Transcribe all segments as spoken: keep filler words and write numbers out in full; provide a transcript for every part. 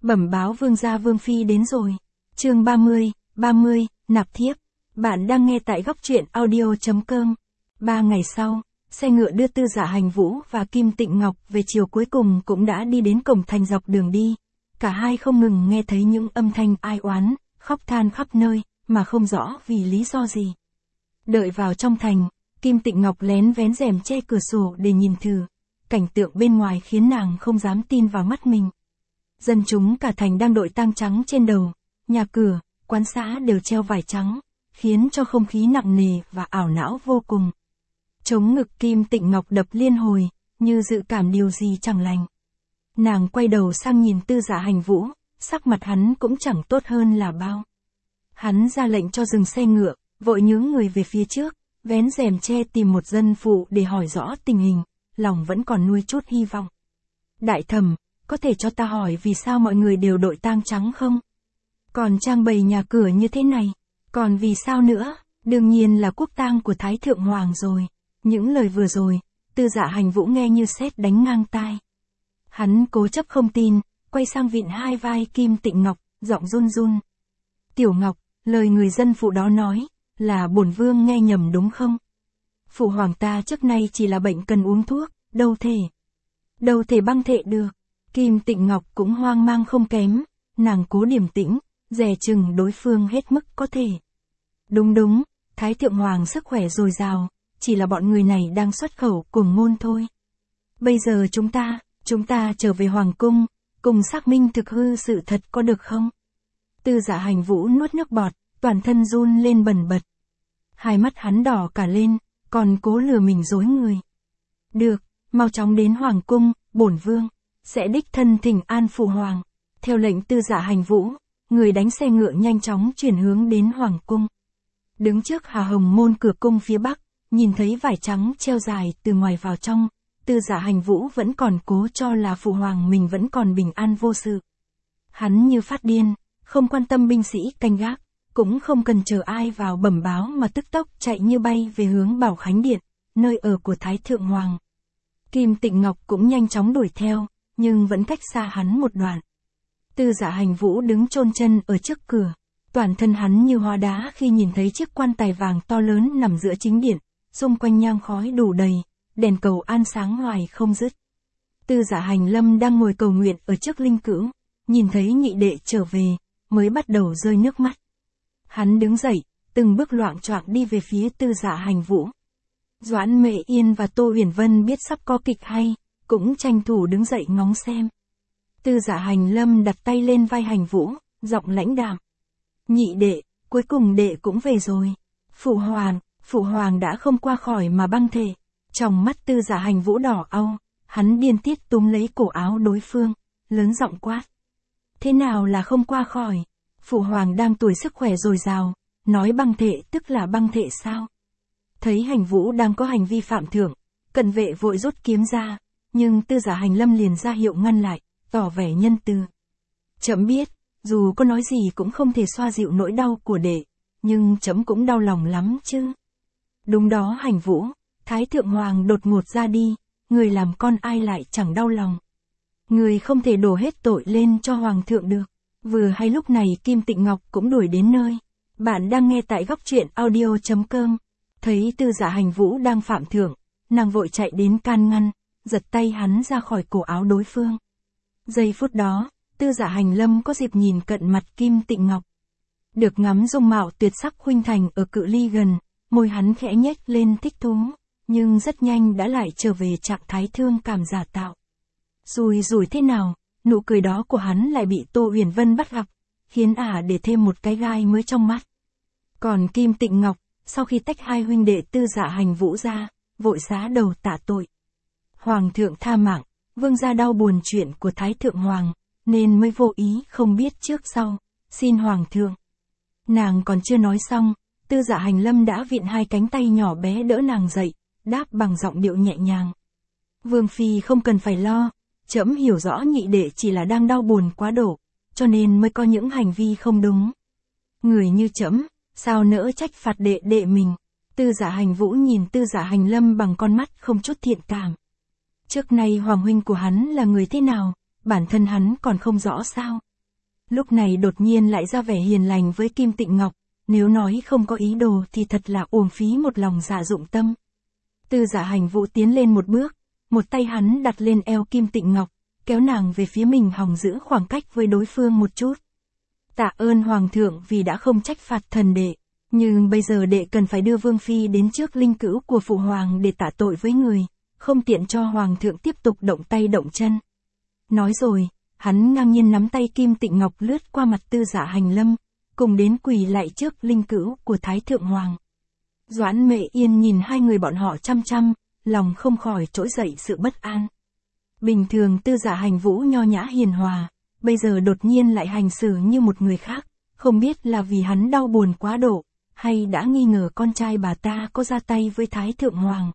Bẩm báo vương gia vương phi đến rồi. Chương ba mươi, ba mươi, nạp thiếp. Bạn đang nghe tại góc truyện audio.com. Ba ngày sau, xe ngựa đưa Tư Dạ Hành Vũ và Kim Tịnh Ngọc về chiều cuối cùng cũng đã đi đến cổng thành. Dọc đường đi. Cả hai không ngừng nghe thấy những âm thanh ai oán, khóc than khắp nơi, mà không rõ vì lý do gì. Đợi vào trong thành, Kim Tịnh Ngọc lén vén rèm che cửa sổ để nhìn thử. Cảnh tượng bên ngoài khiến nàng không dám tin vào mắt mình. Dân chúng cả thành đang đội tang trắng trên đầu, nhà cửa, quán xã đều treo vải trắng, khiến cho không khí nặng nề và ảo não vô cùng. Trống ngực Kim Tịnh Ngọc đập liên hồi, như dự cảm điều gì chẳng lành. Nàng quay đầu sang nhìn Tư Dạ Hành Vũ, sắc mặt hắn cũng chẳng tốt hơn là bao. Hắn ra lệnh cho dừng xe ngựa, vội nhướng người về phía trước, vén rèm che tìm một dân phụ để hỏi rõ tình hình, lòng vẫn còn nuôi chút hy vọng. Đại thẩm, có thể cho ta hỏi vì sao mọi người đều đội tang trắng không? Còn trang bày nhà cửa như thế này, còn vì sao nữa? Đương nhiên là quốc tang của Thái Thượng Hoàng rồi. Những lời vừa rồi, Tư Dạ Hành Vũ nghe như sét đánh ngang tai. Hắn cố chấp không tin, quay sang vịn hai vai Kim Tịnh Ngọc, giọng run run. Tiểu Ngọc, lời người dân phụ đó nói, là bổn vương nghe nhầm đúng không? Phụ hoàng ta trước nay chỉ là bệnh cần uống thuốc, đâu thể. Đâu thể băng thệ được. Kim Tịnh Ngọc cũng hoang mang không kém, nàng cố điềm tĩnh, dè chừng đối phương hết mức có thể. Đúng đúng, Thái Thượng Hoàng sức khỏe dồi dào, chỉ là bọn người này đang xuất khẩu cuồng ngôn thôi. Bây giờ chúng ta, chúng ta trở về Hoàng cung, cùng xác minh thực hư sự thật có được không? Tư Dạ Hành Vũ nuốt nước bọt, toàn thân run lên bần bật. Hai mắt hắn đỏ cả lên, còn cố lừa mình dối người. Được, mau chóng đến Hoàng cung, bổn vương sẽ đích thân thỉnh an phụ hoàng. Theo lệnh Tư Dạ Hành Vũ, người đánh xe ngựa nhanh chóng chuyển hướng đến Hoàng cung. Đứng trước Hà Hồng môn cửa cung phía bắc, nhìn thấy vải trắng treo dài từ ngoài vào trong, Tư Dạ Hành Vũ vẫn còn cố cho là phụ hoàng mình vẫn còn bình an vô sự. Hắn như phát điên, không quan tâm binh sĩ canh gác, cũng không cần chờ ai vào bẩm báo mà tức tốc chạy như bay về hướng Bảo Khánh Điện, nơi ở của Thái Thượng Hoàng. Kim Tịnh Ngọc cũng nhanh chóng đuổi theo, nhưng vẫn cách xa hắn một đoạn. Tư Dạ Hành Vũ đứng chôn chân ở trước cửa, toàn thân hắn như hóa đá khi nhìn thấy chiếc quan tài vàng to lớn nằm giữa chính điện, xung quanh nhang khói đủ đầy, đèn cầu an sáng hoài không dứt. Tư Dạ Hành Lâm đang ngồi cầu nguyện ở trước linh cữu, nhìn thấy nhị đệ trở về, mới bắt đầu rơi nước mắt. Hắn đứng dậy, từng bước loạng choạng đi về phía Tư Dạ Hành Vũ. Doãn Mệ Yên và Tô Uyển Vân biết sắp có kịch hay, cũng tranh thủ đứng dậy ngóng xem. Tư Dạ Hành Lâm đặt tay lên vai Hành Vũ, giọng lãnh đạm. Nhị đệ, cuối cùng đệ cũng về rồi. Phụ hoàng, phụ hoàng đã không qua khỏi mà băng thể. Trong mắt Tư Dạ Hành Vũ đỏ au, hắn điên tiết túm lấy cổ áo đối phương, lớn giọng quát. Thế nào là không qua khỏi? Phụ hoàng đang tuổi sức khỏe dồi dào, nói băng thể tức là băng thể sao? Thấy Hành Vũ đang có hành vi phạm thượng, cận vệ vội rút kiếm ra, nhưng Tư Dạ Hành Lâm liền ra hiệu ngăn lại, tỏ vẻ nhân từ. Trẫm biết, dù có nói gì cũng không thể xoa dịu nỗi đau của đệ, nhưng trẫm cũng đau lòng lắm chứ. Đúng đó Hành Vũ, Thái Thượng Hoàng đột ngột ra đi, người làm con ai lại chẳng đau lòng. Người không thể đổ hết tội lên cho Hoàng thượng được. Vừa hay lúc này Kim Tịnh Ngọc cũng đuổi đến nơi. Bạn đang nghe tại góc truyện audio.com. Thấy Tư Dạ Hành Vũ đang phạm thượng, nàng vội chạy đến can ngăn, giật tay hắn ra khỏi cổ áo đối phương. Giây phút đó, Tư Dạ Hành Lâm có dịp nhìn cận mặt Kim Tịnh Ngọc. Được ngắm dung mạo tuyệt sắc khuynh thành ở cự ly gần, môi hắn khẽ nhếch lên thích thú, nhưng rất nhanh đã lại trở về trạng thái thương cảm giả tạo. Rùi rủi thế nào, nụ cười đó của hắn lại bị Tô Uyển Vân bắt gặp, khiến ả để thêm một cái gai mới trong mắt. Còn Kim Tịnh Ngọc, sau khi tách hai huynh đệ Tư Dạ Hành Vũ ra, vội xá đầu tạ tội. Hoàng thượng tha mạng, vương gia đau buồn chuyện của Thái Thượng Hoàng, nên mới vô ý không biết trước sau, xin Hoàng thượng. Nàng còn chưa nói xong, Tư Dạ Hành Lâm đã vịn hai cánh tay nhỏ bé đỡ nàng dậy, đáp bằng giọng điệu nhẹ nhàng. Vương phi không cần phải lo, trẫm hiểu rõ nhị đệ chỉ là đang đau buồn quá độ, cho nên mới có những hành vi không đúng. Người như trẫm, sao nỡ trách phạt đệ đệ mình? Tư Dạ Hành Vũ nhìn Tư Dạ Hành Lâm bằng con mắt không chút thiện cảm. Trước nay hoàng huynh của hắn là người thế nào, bản thân hắn còn không rõ sao? Lúc này đột nhiên lại ra vẻ hiền lành với Kim Tịnh Ngọc, nếu nói không có ý đồ thì thật là uổng phí một lòng dạ dụng tâm. Tư Dạ Hành Vũ tiến lên một bước, một tay hắn đặt lên eo Kim Tịnh Ngọc, kéo nàng về phía mình hòng giữ khoảng cách với đối phương một chút. Tạ ơn Hoàng thượng vì đã không trách phạt thần đệ, nhưng bây giờ đệ cần phải đưa Vương Phi đến trước linh cữu của Phụ Hoàng để tạ tội với người, không tiện cho Hoàng thượng tiếp tục động tay động chân. Nói rồi, hắn ngang nhiên nắm tay Kim Tịnh Ngọc lướt qua mặt Tư Dạ Hành Lâm, cùng đến quỳ lại trước linh cữu của Thái Thượng Hoàng. Doãn Mệ Yên nhìn hai người bọn họ chăm chăm, lòng không khỏi trỗi dậy sự bất an. Bình thường Tư Dạ Hành Vũ nho nhã hiền hòa, bây giờ đột nhiên lại hành xử như một người khác, không biết là vì hắn đau buồn quá độ, hay đã nghi ngờ con trai bà ta có ra tay với Thái Thượng Hoàng.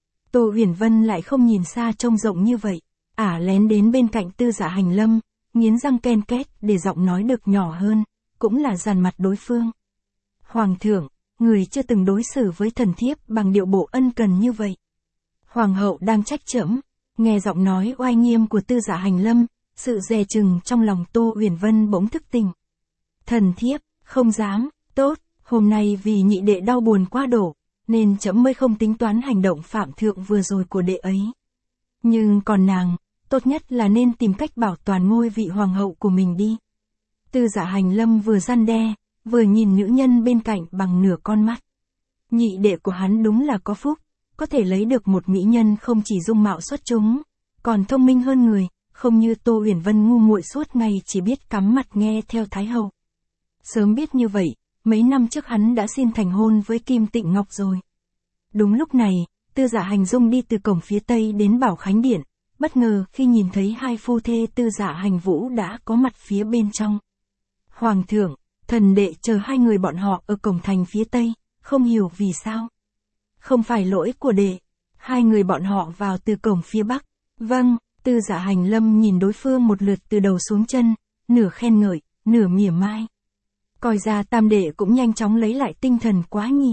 Tô Huyền Vân lại không nhìn xa trông rộng như vậy, ả lén đến bên cạnh Tư Dạ Hành Lâm, nghiến răng ken két để giọng nói được nhỏ hơn, cũng là dằn mặt đối phương. Hoàng thượng, người chưa từng đối xử với thần thiếp bằng điệu bộ ân cần như vậy. Hoàng hậu đang trách trẫm. Nghe giọng nói oai nghiêm của Tư Dạ Hành Lâm, sự dè chừng trong lòng Tô Huyền Vân bỗng thức tỉnh. Thần thiếp, không dám, tốt, hôm nay vì nhị đệ đau buồn quá độ, nên trẫm mới không tính toán hành động phạm thượng vừa rồi của đệ ấy. Nhưng còn nàng, tốt nhất là nên tìm cách bảo toàn ngôi vị hoàng hậu của mình đi. Tư Dạ Hành Lâm vừa răn đe, vừa nhìn nữ nhân bên cạnh bằng nửa con mắt. Nhị đệ của hắn đúng là có phúc, có thể lấy được một mỹ nhân không chỉ dung mạo xuất chúng, còn thông minh hơn người, không như Tô Huyền Vân ngu muội suốt ngày chỉ biết cắm mặt nghe theo Thái hậu. Sớm biết như vậy, mấy năm trước hắn đã xin thành hôn với Kim Tịnh Ngọc rồi. Đúng lúc này, Tư Dạ Hành Dung đi từ cổng phía tây đến Bảo Khánh Điện, bất ngờ khi nhìn thấy hai phu thê Tư Dạ Hành Vũ đã có mặt phía bên trong. Hoàng thượng, thần đệ chờ hai người bọn họ ở cổng thành phía tây, không hiểu vì sao. Không phải lỗi của đệ, hai người bọn họ vào từ cổng phía bắc. Vâng, Tư Dạ Hành Lâm nhìn đối phương một lượt từ đầu xuống chân, nửa khen ngợi, nửa mỉa mai. Coi ra tam đệ cũng nhanh chóng lấy lại tinh thần quá nhỉ.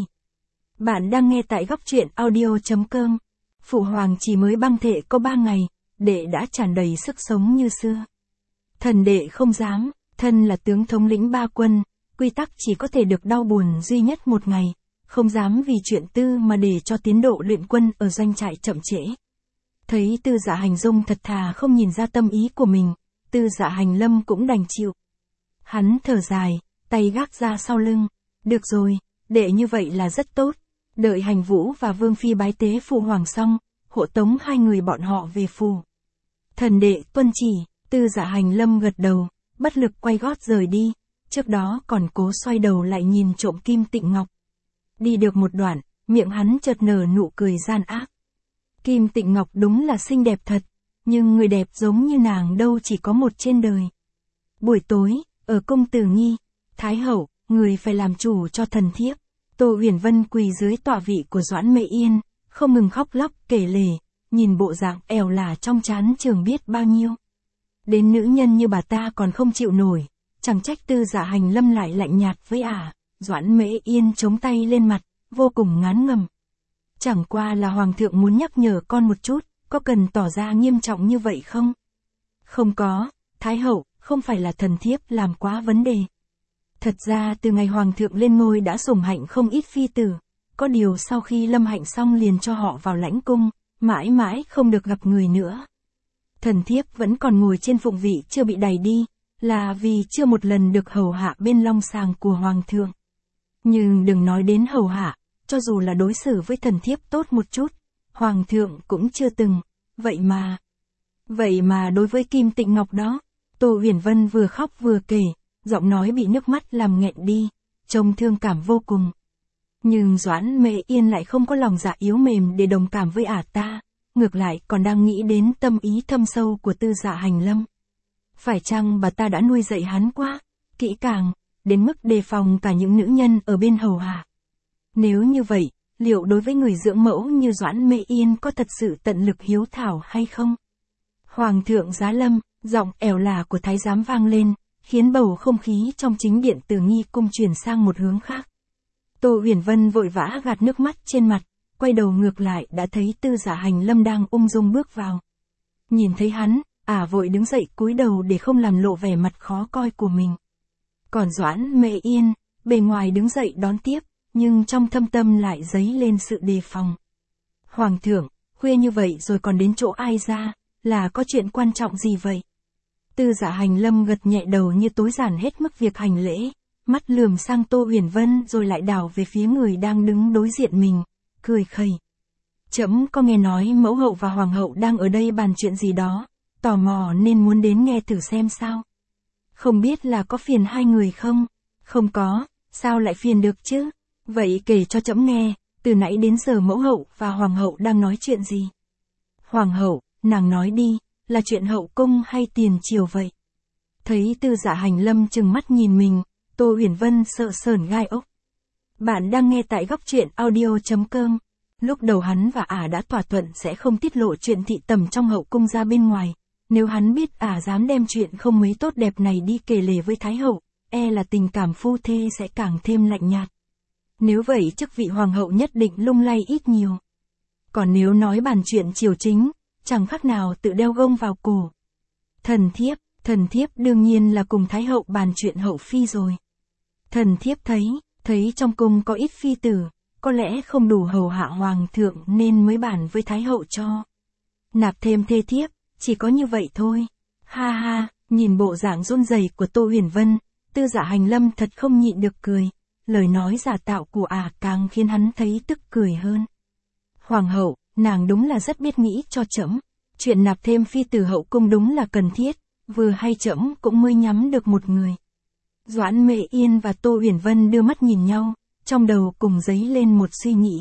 Bạn đang nghe tại góc truyện audio chấm com. Phụ hoàng chỉ mới băng thể có ba ngày, đệ đã tràn đầy sức sống như xưa. Thần đệ không dám, thân là tướng thống lĩnh ba quân, quy tắc chỉ có thể được đau buồn duy nhất một ngày, không dám vì chuyện tư mà để cho tiến độ luyện quân ở doanh trại chậm trễ. Thấy Tư Dạ Hành Dung thật thà không nhìn ra tâm ý của mình, Tư Dạ Hành Lâm cũng đành chịu. Hắn thở dài, tay gác ra sau lưng. Được rồi, đệ như vậy là rất tốt. Đợi Hành Vũ và Vương Phi bái tế phụ hoàng xong, hộ tống hai người bọn họ về phủ. Thần đệ tuân chỉ. Tư Dạ Hành Lâm gật đầu, bất lực quay gót rời đi, trước đó còn cố xoay đầu lại nhìn trộm Kim Tịnh Ngọc. Đi được một đoạn, miệng hắn chợt nở nụ cười gian ác. Kim Tịnh Ngọc đúng là xinh đẹp thật, nhưng người đẹp giống như nàng đâu chỉ có một trên đời. Buổi tối, ở cung Tử Nghi, Thái hậu, người phải làm chủ cho thần thiếp. Tô Huyền Vân quỳ dưới tọa vị của Doãn Mệ Yên, không ngừng khóc lóc kể lể, nhìn bộ dạng ẻo lả trong trán trường biết bao nhiêu. Đến nữ nhân như bà ta còn không chịu nổi, chẳng trách Tư Dạ Hành Lâm lại lạnh nhạt với ả. À. Doãn Mễ Yên chống tay lên mặt, vô cùng ngán ngẩm. Chẳng qua là hoàng thượng muốn nhắc nhở con một chút, có cần tỏ ra nghiêm trọng như vậy không? Không có, Thái hậu, không phải là thần thiếp làm quá vấn đề. Thật ra từ ngày hoàng thượng lên ngôi đã sủng hạnh không ít phi tử, có điều sau khi lâm hạnh xong liền cho họ vào lãnh cung, mãi mãi không được gặp người nữa. Thần thiếp vẫn còn ngồi trên phụng vị chưa bị đày đi, là vì chưa một lần được hầu hạ bên long sàng của hoàng thượng. Nhưng đừng nói đến hầu hạ, cho dù là đối xử với thần thiếp tốt một chút, hoàng thượng cũng chưa từng, vậy mà... Vậy mà đối với Kim Tịnh Ngọc đó, Tô Huyền Vân vừa khóc vừa kể, giọng nói bị nước mắt làm nghẹn đi, trông thương cảm vô cùng. Nhưng Doãn Mệ Yên lại không có lòng dạ yếu mềm để đồng cảm với ả ta, ngược lại còn đang nghĩ đến tâm ý thâm sâu của Tư Dạ Hành Lâm. Phải chăng bà ta đã nuôi dạy hắn quá, kỹ càng, đến mức đề phòng cả những nữ nhân ở bên hầu hạ? Nếu như vậy, liệu đối với người dưỡng mẫu như Doãn Mệ Yên có thật sự tận lực hiếu thảo hay không? Hoàng thượng giá lâm, giọng ẻo lả của thái giám vang lên, khiến bầu không khí trong chính điện Tử Nghi cung chuyển sang một hướng khác. Tô Huyền Vân vội vã gạt nước mắt trên mặt, quay đầu ngược lại đã thấy Tư Dạ Hành Lâm đang ung dung bước vào. Nhìn thấy hắn, ả vội đứng dậy cúi đầu để không làm lộ vẻ mặt khó coi của mình. Còn Doãn Mệ Yên, bề ngoài đứng dậy đón tiếp, nhưng trong thâm tâm lại dấy lên sự đề phòng. Hoàng thượng, khuya như vậy rồi còn đến chỗ ai ra, là có chuyện quan trọng gì vậy? Tư Dạ Hành Lâm gật nhẹ đầu như tối giản hết mức việc hành lễ, mắt lườm sang Tô Huyền Vân rồi lại đảo về phía người đang đứng đối diện mình, cười khẩy. Trẫm có nghe nói mẫu hậu và hoàng hậu đang ở đây bàn chuyện gì đó, tò mò nên muốn đến nghe thử xem sao. Không biết là có phiền hai người không? Không có, sao lại phiền được chứ? Vậy kể cho trẫm nghe, từ nãy đến giờ mẫu hậu và hoàng hậu đang nói chuyện gì? Hoàng hậu, nàng nói đi, là chuyện hậu cung hay tiền triều vậy? Thấy Tư Dạ Hành Lâm trừng mắt nhìn mình, Tô Huyền Vân sợ sởn gai ốc. Bạn đang nghe tại góc truyện audio chấm com. Lúc đầu hắn và ả đã thỏa thuận sẽ không tiết lộ chuyện thị tầm trong hậu cung ra bên ngoài. Nếu hắn biết ả dám đem chuyện không mấy tốt đẹp này đi kể lể với Thái hậu, e là tình cảm phu thê sẽ càng thêm lạnh nhạt. Nếu vậy chức vị hoàng hậu nhất định lung lay ít nhiều. Còn nếu nói bàn chuyện triều chính, chẳng khác nào tự đeo gông vào cổ. Thần thiếp, thần thiếp đương nhiên là cùng Thái hậu bàn chuyện hậu phi rồi. Thần thiếp thấy, thấy trong cung có ít phi tử, có lẽ không đủ hầu hạ hoàng thượng nên mới bàn với Thái hậu cho. Nạp thêm thê thiếp, chỉ có như vậy thôi. Ha ha, nhìn bộ dạng run rẩy của Tô Huyền Vân, Tư Dạ Hành Lâm thật không nhịn được cười. Lời nói giả tạo của ả càng khiến hắn thấy tức cười hơn. Hoàng hậu, nàng đúng là rất biết nghĩ cho trẫm. Chuyện nạp thêm phi tử hậu cung đúng là cần thiết, vừa hay trẫm cũng mới nhắm được một người. Doãn Mệ Yên và Tô Huyền Vân đưa mắt nhìn nhau, trong đầu cùng dấy lên một suy nghĩ.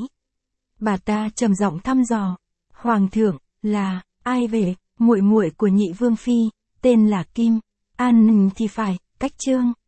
Bà ta trầm giọng thăm dò, Hoàng thượng, là, ai về? Muội muội của nhị vương phi, tên là Kim, An thì phải, cách trương.